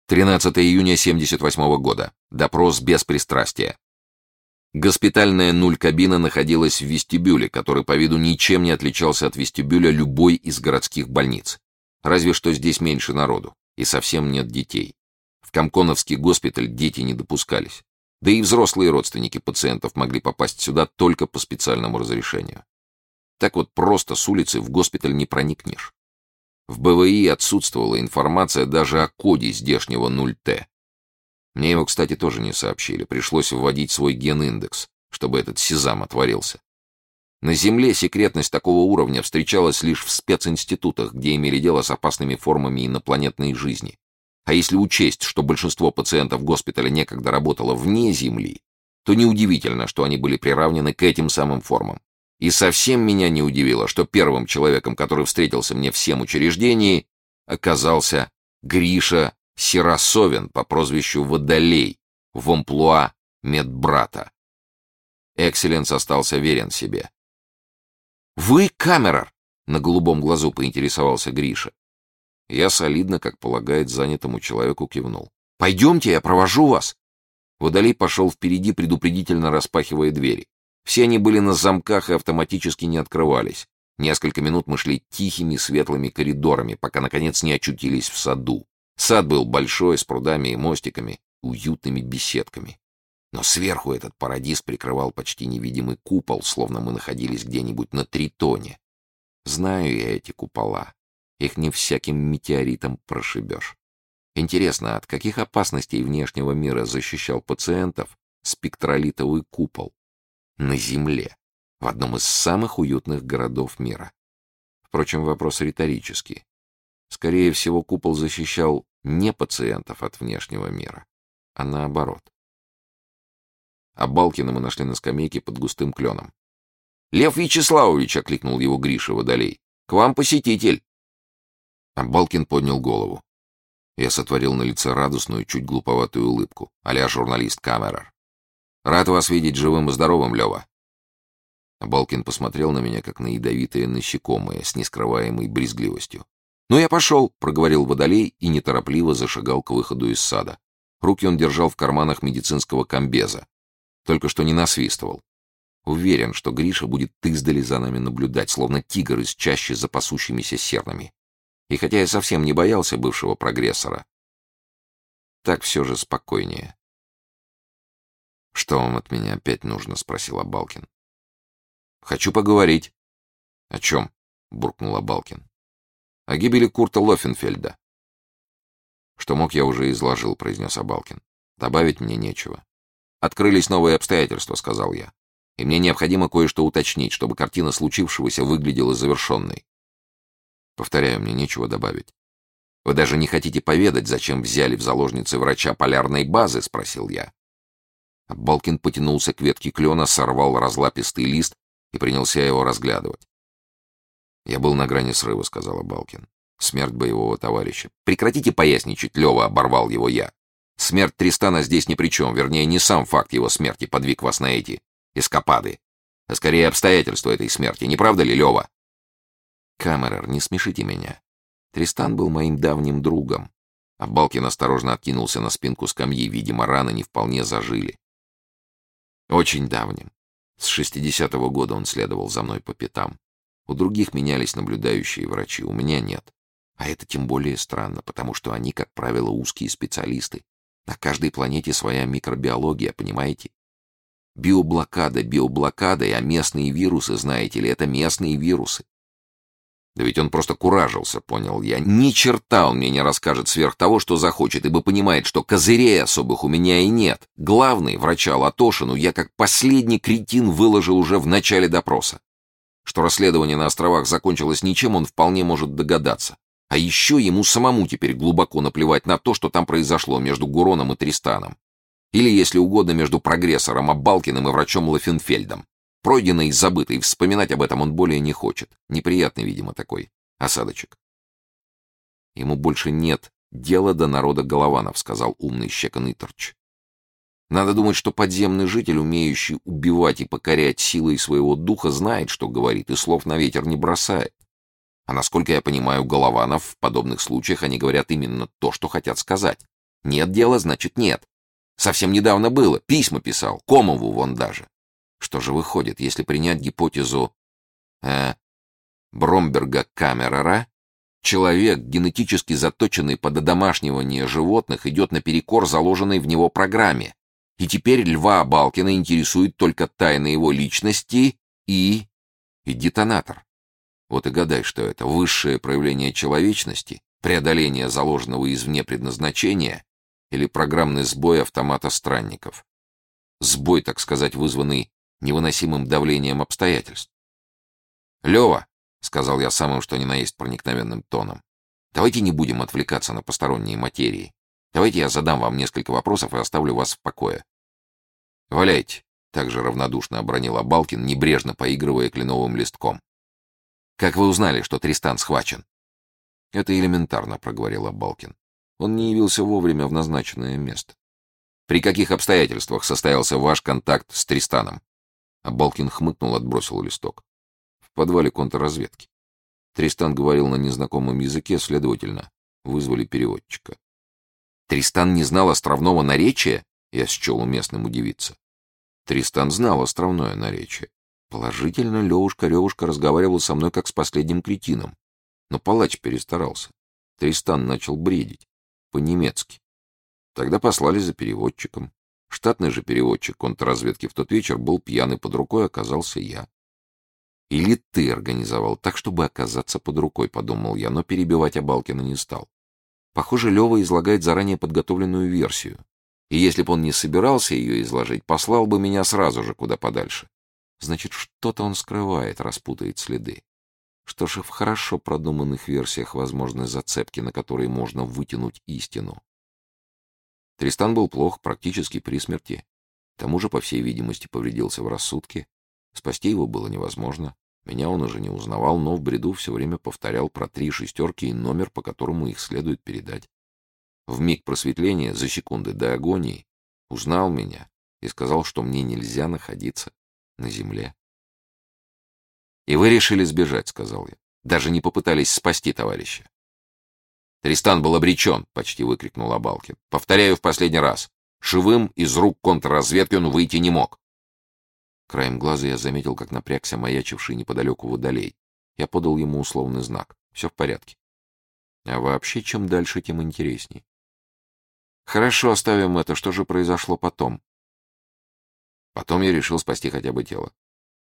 13 июня 78 года. Допрос без пристрастия. Госпитальная нуль-кабина находилась в вестибюле, который по виду ничем не отличался от вестибюля любой из городских больниц. Разве что здесь меньше народу, и совсем нет детей. В Комконовский госпиталь дети не допускались. Да и взрослые родственники пациентов могли попасть сюда только по специальному разрешению. Так вот просто с улицы в госпиталь не проникнешь. В БВИ отсутствовала информация даже о коде здешнего 0Т. Мне его, кстати, тоже не сообщили. Пришлось вводить свой ген-индекс, чтобы этот сезам отворился. На Земле секретность такого уровня встречалась лишь в специнститутах, где имели дело с опасными формами инопланетной жизни. А если учесть, что большинство пациентов госпиталя некогда работало вне Земли, то неудивительно, что они были приравнены к этим самым формам. И совсем меня не удивило, что первым человеком, который встретился мне в всем учреждении, оказался Гриша Серосовин по прозвищу Водолей в амплуа медбрата. Экселленс остался верен себе. «Вы камерер?» — на голубом глазу поинтересовался Гриша. Я солидно, как полагает, занятому человеку кивнул. «Пойдемте, я провожу вас». Водолей пошел впереди, предупредительно распахивая двери. Все они были на замках и автоматически не открывались. Несколько минут мы шли тихими светлыми коридорами, пока, наконец, не очутились в саду. Сад был большой, с прудами и мостиками, уютными беседками. Но сверху этот парадиз прикрывал почти невидимый купол, словно мы находились где-нибудь на Тритоне. Знаю я эти купола. Их не всяким метеоритом прошибешь. Интересно, от каких опасностей внешнего мира защищал пациентов спектролитовый купол? На Земле, в одном из самых уютных городов мира. Впрочем, вопрос риторический. Скорее всего, купол защищал не пациентов от внешнего мира, а наоборот. А Балкина мы нашли на скамейке под густым кленом. «Лев Вячеславович!» — окликнул его Гриша Водолей. «К вам посетитель!» А Балкин поднял голову. Я сотворил на лице радостную, чуть глуповатую улыбку, а-ля журналист-камерер. «Рад вас видеть живым и здоровым, Лева!» А Балкин посмотрел на меня, как на ядовитое насекомое, с нескрываемой брезгливостью. «Ну, я пошел!» — проговорил Водолей и неторопливо зашагал к выходу из сада. Руки он держал в карманах медицинского комбеза. Только что не насвистывал. Уверен, что Гриша будет издали за нами наблюдать, словно тигр из чащи за пасущимися сернами. И хотя я совсем не боялся бывшего прогрессора, так все же спокойнее. «Что вам от меня опять нужно?» — спросил Абалкин. «Хочу поговорить». «О чем?» — буркнул Абалкин. «О гибели Курта Лофенфельда». «Что мог, я уже изложил», — произнес Абалкин. «Добавить мне нечего». «Открылись новые обстоятельства», — сказал я. «И мне необходимо кое-что уточнить, чтобы картина случившегося выглядела завершенной». «Повторяю, мне нечего добавить». «Вы даже не хотите поведать, зачем взяли в заложницы врача полярной базы?» — спросил я. Балкин потянулся к ветке клена, сорвал разлапистый лист и принялся его разглядывать. «Я был на грани срыва», — сказал Балкин. «Смерть боевого товарища». «Прекратите поясничать, Лева», — оборвал его я. «Смерть Тристана здесь ни при чем, вернее, не сам факт его смерти подвиг вас на эти эскапады, а скорее обстоятельства этой смерти, не правда ли, Лева?» «Камерер, не смешите меня. Тристан был моим давним другом». А Балкин осторожно откинулся на спинку скамьи, видимо, раны не вполне зажили. «Очень давним. С 60-го года он следовал за мной по пятам. У других менялись наблюдающие врачи, у меня нет. А это тем более странно, потому что они, как правило, узкие специалисты. На каждой планете своя микробиология, понимаете? Биоблокада биоблокадой, а местные вирусы, знаете ли, это местные вирусы. Да ведь он просто куражился, понял я. Ни черта он мне не расскажет сверх того, что захочет, ибо понимает, что козырей особых у меня и нет. Главный, врача Латошину, я как последний кретин выложил уже в начале допроса. Что расследование на островах закончилось ничем, он вполне может догадаться. А еще ему самому теперь глубоко наплевать на то, что там произошло между Гуроном и Тристаном. Или, если угодно, между прогрессором Абалкиным и врачом Лофенфельдом. Пройденный и забытый, вспоминать об этом он более не хочет. Неприятный, видимо, такой осадочек. Ему больше нет дела до народа голованов, сказал умный Щекан Иторч. Надо думать, что подземный житель, умеющий убивать и покорять силой своего духа, знает, что говорит, и слов на ветер не бросает. А насколько я понимаю голованов, в подобных случаях они говорят именно то, что хотят сказать. Нет дела, значит нет. Совсем недавно было, письма писал, Комову вон даже. Что же выходит, если принять гипотезу Бромберга-Камерера, человек, генетически заточенный под одомашнивание животных, идет наперекор заложенной в него программе, и теперь Льва Абалкина интересует только тайна его личности и детонатор. Вот и гадай, что это: высшее проявление человечности, преодоление заложенного извне предназначения или программный сбой автомата странников. Сбой, так сказать, вызванный невыносимым давлением обстоятельств. «Лёва», — сказал я самым что ни на есть проникновенным тоном, — «давайте не будем отвлекаться на посторонние материи. Давайте я задам вам несколько вопросов и оставлю вас в покое». «Валяйте», — также равнодушно обронил Абалкин, небрежно поигрывая кленовым листком. «Как вы узнали, что Тристан схвачен?» «Это элементарно», — проговорил Абалкин. «Он не явился вовремя в назначенное место». «При каких обстоятельствах состоялся ваш контакт с Тристаном?» Абалкин хмыкнул, отбросил листок. «В подвале контрразведки. Тристан говорил на незнакомом языке, следовательно, вызвали переводчика». «Тристан не знал островного наречия?» Я счел уместным удивиться. Тристан знал островное наречие. Положительно, Левушка разговаривал со мной как с последним кретином. Но палач перестарался. Тристан начал бредить. По-немецки. Тогда послали за переводчиком. Штатный же переводчик контрразведки в тот вечер был пьян, и под рукой оказался я. «Или ты организовал так, чтобы оказаться под рукой», — подумал я, но перебивать Абалкина не стал. Похоже, Лева излагает заранее подготовленную версию. И если бы он не собирался ее изложить, послал бы меня сразу же куда подальше. Значит, что-то он скрывает, распутает следы. Что ж, и в хорошо продуманных версиях возможны зацепки, на которые можно вытянуть истину. Тристан был плох, практически при смерти. К тому же, по всей видимости, повредился в рассудке. Спасти его было невозможно. Меня он уже не узнавал, но в бреду все время повторял про 3 шестерки и номер, по которому их следует передать. В миг просветления, за секунды до агонии, узнал меня и сказал, что мне нельзя находиться на земле. «И вы решили сбежать», — сказал я. «Даже не попытались спасти товарища». «Тристан был обречен», — почти выкрикнул Абалкин. «Повторяю в последний раз. Живым из рук контрразведки он выйти не мог». Краем глаза я заметил, как напрягся маячивший неподалеку водолей. Я подал ему условный знак. Все в порядке. А вообще, чем дальше, тем интересней. Хорошо, оставим это. Что же произошло потом? Потом я решил спасти хотя бы тело.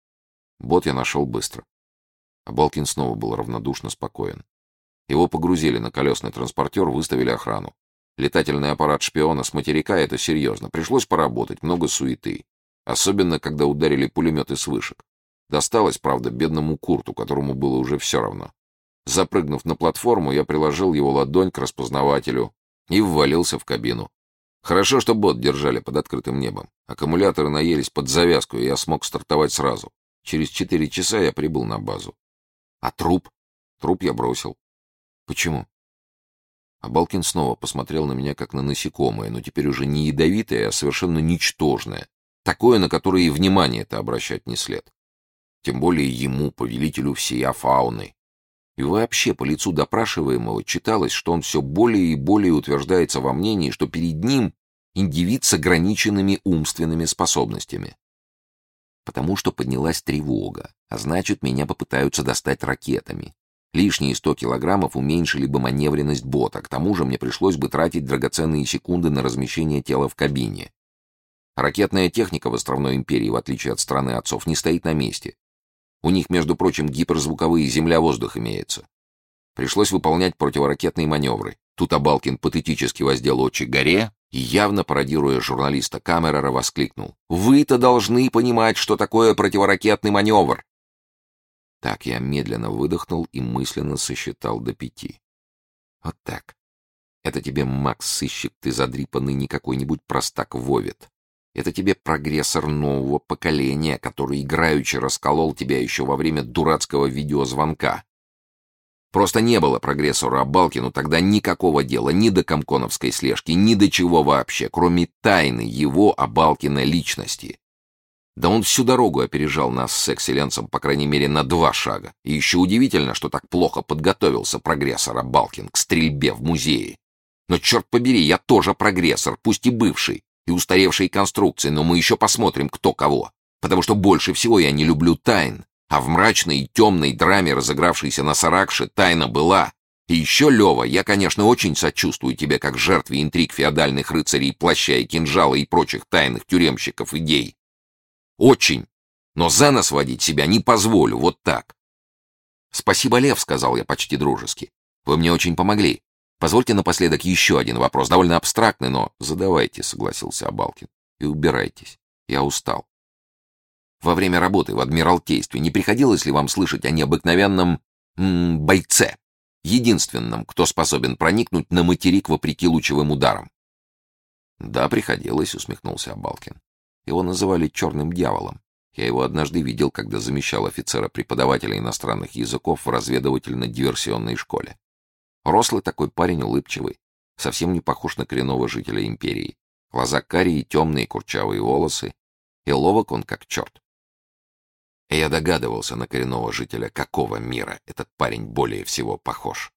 Бот я нашел быстро. Абалкин снова был равнодушно спокоен. Его погрузили на колесный транспортер, выставили охрану. Летательный аппарат шпиона с материка — это серьезно. Пришлось поработать, много суеты. Особенно, когда ударили пулеметы с вышек. Досталось, правда, бедному Курту, которому было уже все равно. Запрыгнув на платформу, я приложил его ладонь к распознавателю и ввалился в кабину. Хорошо, что бот держали под открытым небом. Аккумуляторы наелись под завязку, и я смог стартовать сразу. Через 4 часа я прибыл на базу. А труп? Труп я бросил. Почему? Абалкин снова посмотрел на меня как на насекомое, но теперь уже не ядовитое, а совершенно ничтожное. Такое, на которое и внимание-то обращать не след. Тем более ему, повелителю всея фауны. И вообще по лицу допрашиваемого читалось, что он все более и более утверждается во мнении, что перед ним индивид с ограниченными умственными способностями. Потому что поднялась тревога, а значит, меня попытаются достать ракетами. Лишние 100 килограммов уменьшили бы маневренность бота, к тому же мне пришлось бы тратить драгоценные секунды на размещение тела в кабине. Ракетная техника в островной империи, в отличие от страны отцов, не стоит на месте. У них, между прочим, гиперзвуковые земля-воздух имеются. Пришлось выполнять противоракетные маневры. Тут Абалкин патетически воздел очи горе и, явно пародируя журналиста Камерера, воскликнул: «Вы-то должны понимать, что такое противоракетный маневр!» Так я медленно выдохнул и мысленно сосчитал до 5. Вот так. Это тебе, Макс-сыщик, ты задрипанный, не какой-нибудь простак Вовет. Это тебе прогрессор нового поколения, который играючи расколол тебя еще во время дурацкого видеозвонка. Просто не было прогрессору Абалкину тогда никакого дела ни до комконовской слежки, ни до чего вообще, кроме тайны его, Абалкина, личности. Да он всю дорогу опережал нас с экселленсом, по крайней мере, на 2 шага. И еще удивительно, что так плохо подготовился прогрессор Абалкин к стрельбе в музее. Но, черт побери, я тоже прогрессор, пусть и бывший, и устаревшей конструкции, но мы еще посмотрим, кто кого. Потому что больше всего я не люблю тайн. А в мрачной и темной драме, разыгравшейся на Саракше, тайна была. И еще, Лева, я, конечно, очень сочувствую тебе как жертве интриг феодальных рыцарей, плаща и кинжала и прочих тайных тюремщиков идей. Очень. Но за нос водить себя не позволю, вот так. «Спасибо, Лев», — сказал я почти дружески. «Вы мне очень помогли. Позвольте напоследок еще один вопрос, довольно абстрактный, но...» «Задавайте», — согласился Абалкин. «И убирайтесь. Я устал. Во время работы в Адмиралтействе не приходилось ли вам слышать о необыкновенном бойце, единственном, кто способен проникнуть на материк вопреки лучевым ударам?» «Да, приходилось», — усмехнулся Абалкин. «Его называли Черным Дьяволом. Я его однажды видел, когда замещал офицера-преподавателя иностранных языков в разведывательно-диверсионной школе. Рослый такой парень, улыбчивый, совсем не похож на коренного жителя империи. Глаза карие, темные курчавые волосы, и ловок он как черт. И я догадывался, на коренного жителя какого мира этот парень более всего похож.